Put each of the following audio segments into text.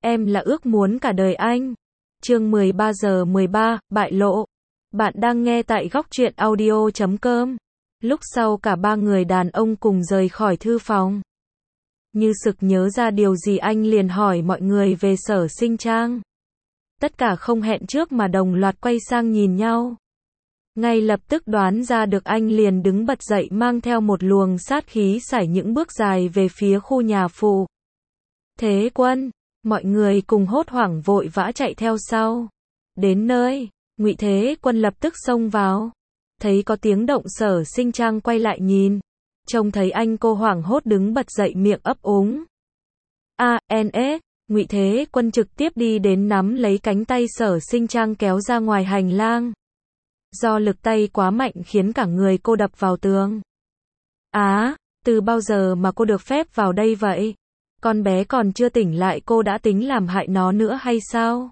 Em là ước muốn cả đời anh. Chương 13:13, bại lộ. Bạn đang nghe tại góc truyện audio.com. Lúc sau cả ba người đàn ông cùng rời khỏi thư phòng. Như sực nhớ ra điều gì anh liền hỏi mọi người về Sở Sinh Trang. Tất cả không hẹn trước mà đồng loạt quay sang nhìn nhau. Ngay lập tức đoán ra được anh liền đứng bật dậy mang theo một luồng sát khí sải những bước dài về phía khu nhà phụ. Thế Quân, mọi người cùng hốt hoảng vội vã chạy theo sau. Đến nơi, Ngụy Thế Quân lập tức xông vào. Thấy có tiếng động Sở Sinh Trang quay lại nhìn. Trông thấy anh cô hoảng hốt đứng bật dậy miệng ấp úng. Ngụy Thế Quân trực tiếp đi đến nắm lấy cánh tay Sở Sinh Trang kéo ra ngoài hành lang. Do lực tay quá mạnh khiến cả người cô đập vào tường. Từ bao giờ mà cô được phép vào đây vậy? Con bé còn chưa tỉnh lại cô đã tính làm hại nó nữa hay sao?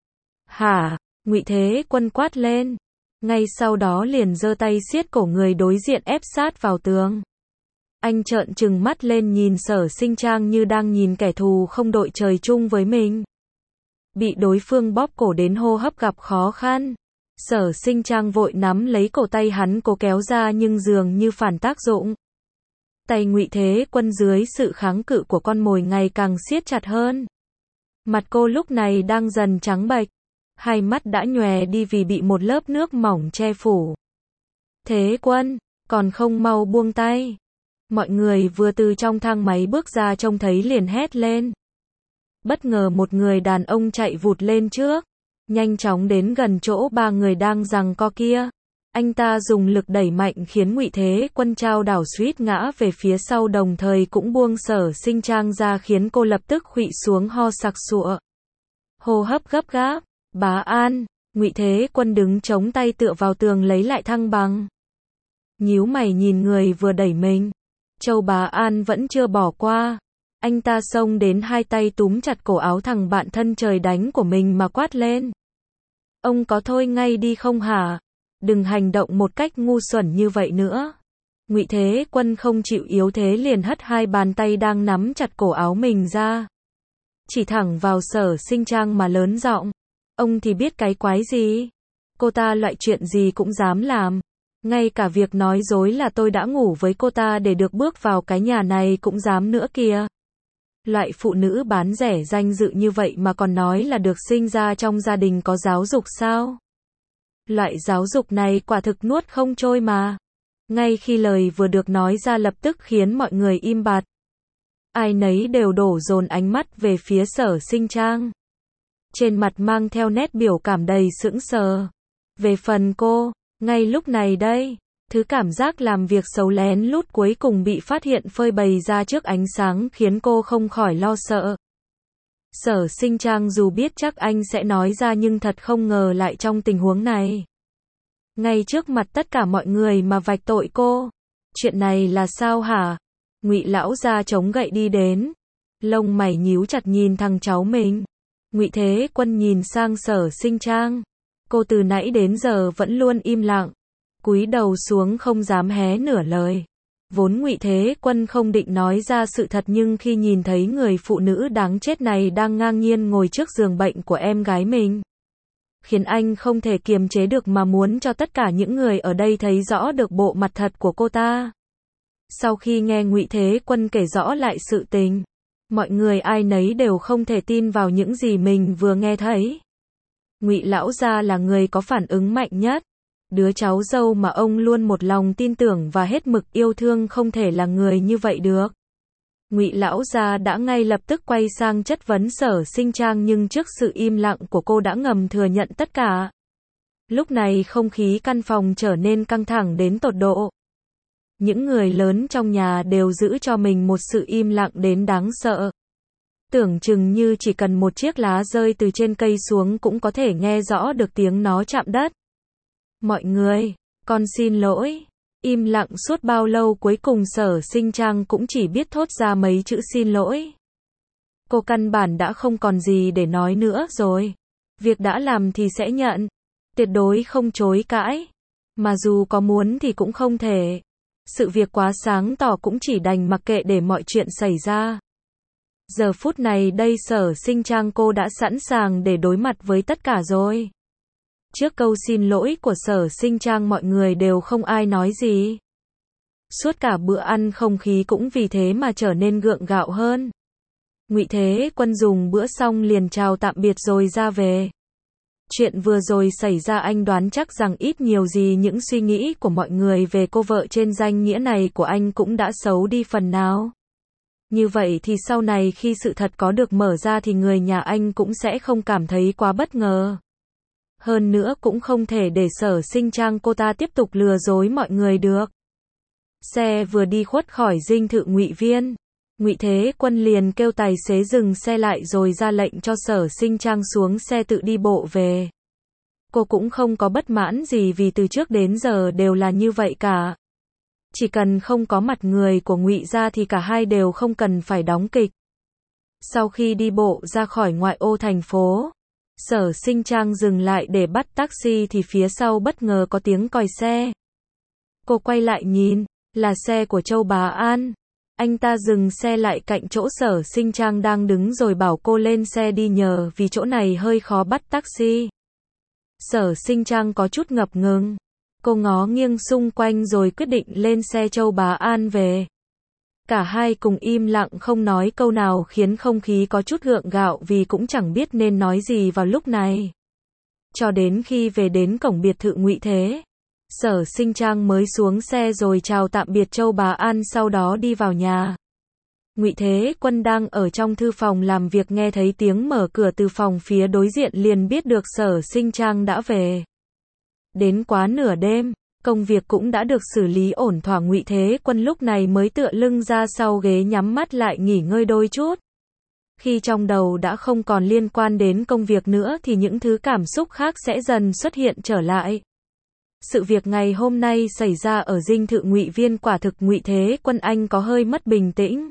Hả? Ngụy Thế Quân quát lên. Ngay sau đó liền giơ tay siết cổ người đối diện ép sát vào tường. Anh trợn trừng mắt lên nhìn Sở Sinh Trang như đang nhìn kẻ thù không đội trời chung với mình. Bị đối phương bóp cổ đến hô hấp gặp khó khăn. Sở Sinh Trang vội nắm lấy cổ tay hắn cố kéo ra nhưng dường như phản tác dụng. Tay Ngụy Thế Quân dưới sự kháng cự của con mồi ngày càng siết chặt hơn. Mặt cô lúc này đang dần trắng bệch. Hai mắt đã nhòe đi vì bị một lớp nước mỏng che phủ. Thế Quân, còn không mau buông tay. Mọi người vừa từ trong thang máy bước ra trông thấy liền hét lên. Bất ngờ một người đàn ông chạy vụt lên trước. Nhanh chóng đến gần chỗ ba người đang giằng co kia. Anh ta dùng lực đẩy mạnh khiến Ngụy Thế Quân trao đảo suýt ngã về phía sau đồng thời cũng buông Sở Sinh Trang ra khiến cô lập tức khuỵu xuống ho sặc sụa. Hô hấp gấp gáp. Bá An, Ngụy Thế Quân đứng chống tay tựa vào tường lấy lại thăng bằng. Nhíu mày nhìn người vừa đẩy mình. Châu Bá An vẫn chưa bỏ qua. Anh ta xông đến hai tay túm chặt cổ áo thằng bạn thân trời đánh của mình mà quát lên. Ông có thôi ngay đi không hả? Đừng hành động một cách ngu xuẩn như vậy nữa. Ngụy Thế Quân không chịu yếu thế liền hất hai bàn tay đang nắm chặt cổ áo mình ra. Chỉ thẳng vào Sở Sinh Trang mà lớn giọng. Ông thì biết cái quái gì? Cô ta loại chuyện gì cũng dám làm. Ngay cả việc nói dối là tôi đã ngủ với cô ta để được bước vào cái nhà này cũng dám nữa kìa. Loại phụ nữ bán rẻ danh dự như vậy mà còn nói là được sinh ra trong gia đình có giáo dục sao? Loại giáo dục này quả thực nuốt không trôi mà. Ngay khi lời vừa được nói ra lập tức khiến mọi người im bặt. Ai nấy đều đổ dồn ánh mắt về phía Sở Sinh Trang. Trên mặt mang theo nét biểu cảm đầy sững sờ. Về phần cô, ngay lúc này đây, thứ cảm giác làm việc xấu lén lút cuối cùng bị phát hiện phơi bày ra trước ánh sáng khiến cô không khỏi lo sợ. Sở Sinh Trang dù biết chắc anh sẽ nói ra nhưng thật không ngờ lại trong tình huống này. Ngay trước mặt tất cả mọi người mà vạch tội cô. Chuyện này là sao hả? Ngụy lão gia chống gậy đi đến. Lông mày nhíu chặt nhìn thằng cháu mình. Ngụy Thế Quân nhìn sang Sở Sinh Trang. Cô từ nãy đến giờ vẫn luôn im lặng. Cúi đầu xuống không dám hé nửa lời. Vốn Ngụy Thế Quân không định nói ra sự thật nhưng khi nhìn thấy người phụ nữ đáng chết này đang ngang nhiên ngồi trước giường bệnh của em gái mình. Khiến anh không thể kiềm chế được mà muốn cho tất cả những người ở đây thấy rõ được bộ mặt thật của cô ta. Sau khi nghe Ngụy Thế Quân kể rõ lại sự tình, mọi người ai nấy đều không thể tin vào những gì mình vừa nghe thấy. Ngụy lão gia là người có phản ứng mạnh nhất. Đứa cháu dâu mà ông luôn một lòng tin tưởng và hết mực yêu thương không thể là người như vậy được. Ngụy lão gia đã ngay lập tức quay sang chất vấn Sở Sinh Trang nhưng trước sự im lặng của cô đã ngầm thừa nhận tất cả. Lúc này không khí căn phòng trở nên căng thẳng đến tột độ. Những người lớn trong nhà đều giữ cho mình một sự im lặng đến đáng sợ. Tưởng chừng như chỉ cần một chiếc lá rơi từ trên cây xuống cũng có thể nghe rõ được tiếng nó chạm đất. Mọi người, con xin lỗi. Im lặng suốt bao lâu cuối cùng Sở Sinh Trang cũng chỉ biết thốt ra mấy chữ xin lỗi. Cô căn bản đã không còn gì để nói nữa rồi. Việc đã làm thì sẽ nhận. Tuyệt đối không chối cãi. Mà dù có muốn thì cũng không thể. Sự việc quá sáng tỏ cũng chỉ đành mặc kệ để mọi chuyện xảy ra. Giờ phút này đây Sở Sinh Trang cô đã sẵn sàng để đối mặt với tất cả rồi. Trước câu xin lỗi của Sở Sinh Trang mọi người đều không ai nói gì. Suốt cả bữa ăn không khí cũng vì thế mà trở nên gượng gạo hơn. Ngụy Thế Quân dùng bữa xong liền chào tạm biệt rồi ra về. Chuyện vừa rồi xảy ra anh đoán chắc rằng ít nhiều gì những suy nghĩ của mọi người về cô vợ trên danh nghĩa này của anh cũng đã xấu đi phần nào. Như vậy thì sau này khi sự thật có được mở ra thì người nhà anh cũng sẽ không cảm thấy quá bất ngờ. Hơn nữa cũng không thể để Sở Sinh Trang cô ta tiếp tục lừa dối mọi người được. Xe vừa đi khuất khỏi dinh thự Ngụy Viên, Ngụy Thế Quân liền kêu tài xế dừng xe lại rồi ra lệnh cho Sở Sinh Trang xuống xe tự đi bộ về. Cô cũng không có bất mãn gì vì từ trước đến giờ đều là như vậy cả. Chỉ cần không có mặt người của Ngụy gia thì cả hai đều không cần phải đóng kịch. Sau khi đi bộ ra khỏi ngoại ô thành phố, Sở Sinh Trang dừng lại để bắt taxi thì phía sau bất ngờ có tiếng còi xe. Cô quay lại nhìn, là xe của Châu Bá An. Anh ta dừng xe lại cạnh chỗ Sở Sinh Trang đang đứng rồi bảo cô lên xe đi nhờ vì chỗ này hơi khó bắt taxi. Sở Sinh Trang có chút ngập ngừng. Cô ngó nghiêng xung quanh rồi quyết định lên xe Châu Bá An về. Cả hai cùng im lặng không nói câu nào khiến không khí có chút gượng gạo vì cũng chẳng biết nên nói gì vào lúc này. Cho đến khi về đến cổng biệt thự Ngụy Thế, Sở Sinh Trang mới xuống xe rồi chào tạm biệt Châu Bá An sau đó đi vào nhà. Ngụy Thế Quân đang ở trong thư phòng làm việc nghe thấy tiếng mở cửa từ phòng phía đối diện liền biết được Sở Sinh Trang đã về. Đến quá nửa đêm, công việc cũng đã được xử lý ổn thỏa, Ngụy Thế Quân lúc này mới tựa lưng ra sau ghế nhắm mắt lại nghỉ ngơi đôi chút. Khi trong đầu đã không còn liên quan đến công việc nữa thì những thứ cảm xúc khác sẽ dần xuất hiện trở lại. Sự việc ngày hôm nay xảy ra ở dinh thự Ngụy Viên quả thực Ngụy Thế Quân anh có hơi mất bình tĩnh.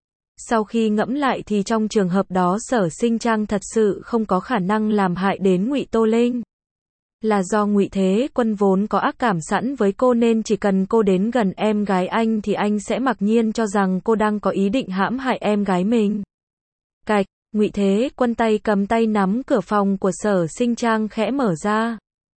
Sau khi ngẫm lại thì trong trường hợp đó Sở Sinh Trang thật sự không có khả năng làm hại đến Ngụy Tô Linh. Là do Ngụy Thế Quân vốn có ác cảm sẵn với cô nên chỉ cần cô đến gần em gái anh thì anh sẽ mặc nhiên cho rằng cô đang có ý định hãm hại em gái mình. Cạch, Ngụy Thế Quân tay cầm tay nắm cửa phòng của Sở Sinh Trang khẽ mở ra.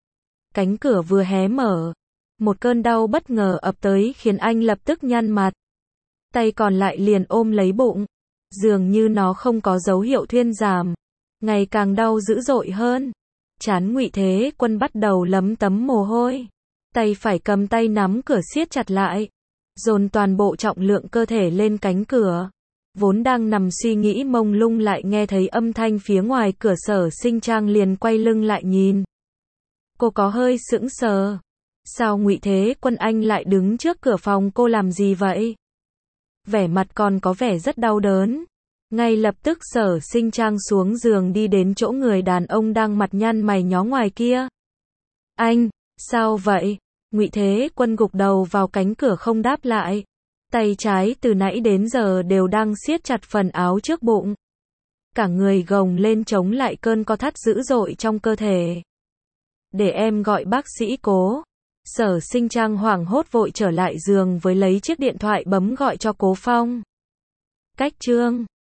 Cánh cửa vừa hé mở, một cơn đau bất ngờ ập tới khiến anh lập tức nhăn mặt. Tay còn lại liền ôm lấy bụng, dường như nó không có dấu hiệu thuyên giảm, ngày càng đau dữ dội hơn. Trán Ngụy Thế Quân bắt đầu lấm tấm mồ hôi, tay phải cầm tay nắm cửa siết chặt lại, dồn toàn bộ trọng lượng cơ thể lên cánh cửa. Vốn đang nằm suy nghĩ mông lung lại nghe thấy âm thanh phía ngoài cửa, Sở Sinh Trang liền quay lưng lại nhìn. Cô có hơi sững sờ. Sao Ngụy Thế Quân anh lại đứng trước cửa phòng cô làm gì vậy? Vẻ mặt còn có vẻ rất đau đớn. Ngay lập tức Sở Sinh Trang xuống giường đi đến chỗ người đàn ông đang mặt nhăn mày nhó ngoài kia. Anh, sao vậy? Ngụy Thế Quân gục đầu vào cánh cửa không đáp lại. Tay trái từ nãy đến giờ đều đang siết chặt phần áo trước bụng. Cả người gồng lên chống lại cơn co thắt dữ dội trong cơ thể. Để em gọi bác sĩ Cố. Sở Sinh Trang hoảng hốt vội trở lại giường với lấy chiếc điện thoại bấm gọi cho Cố Phong. Cách chương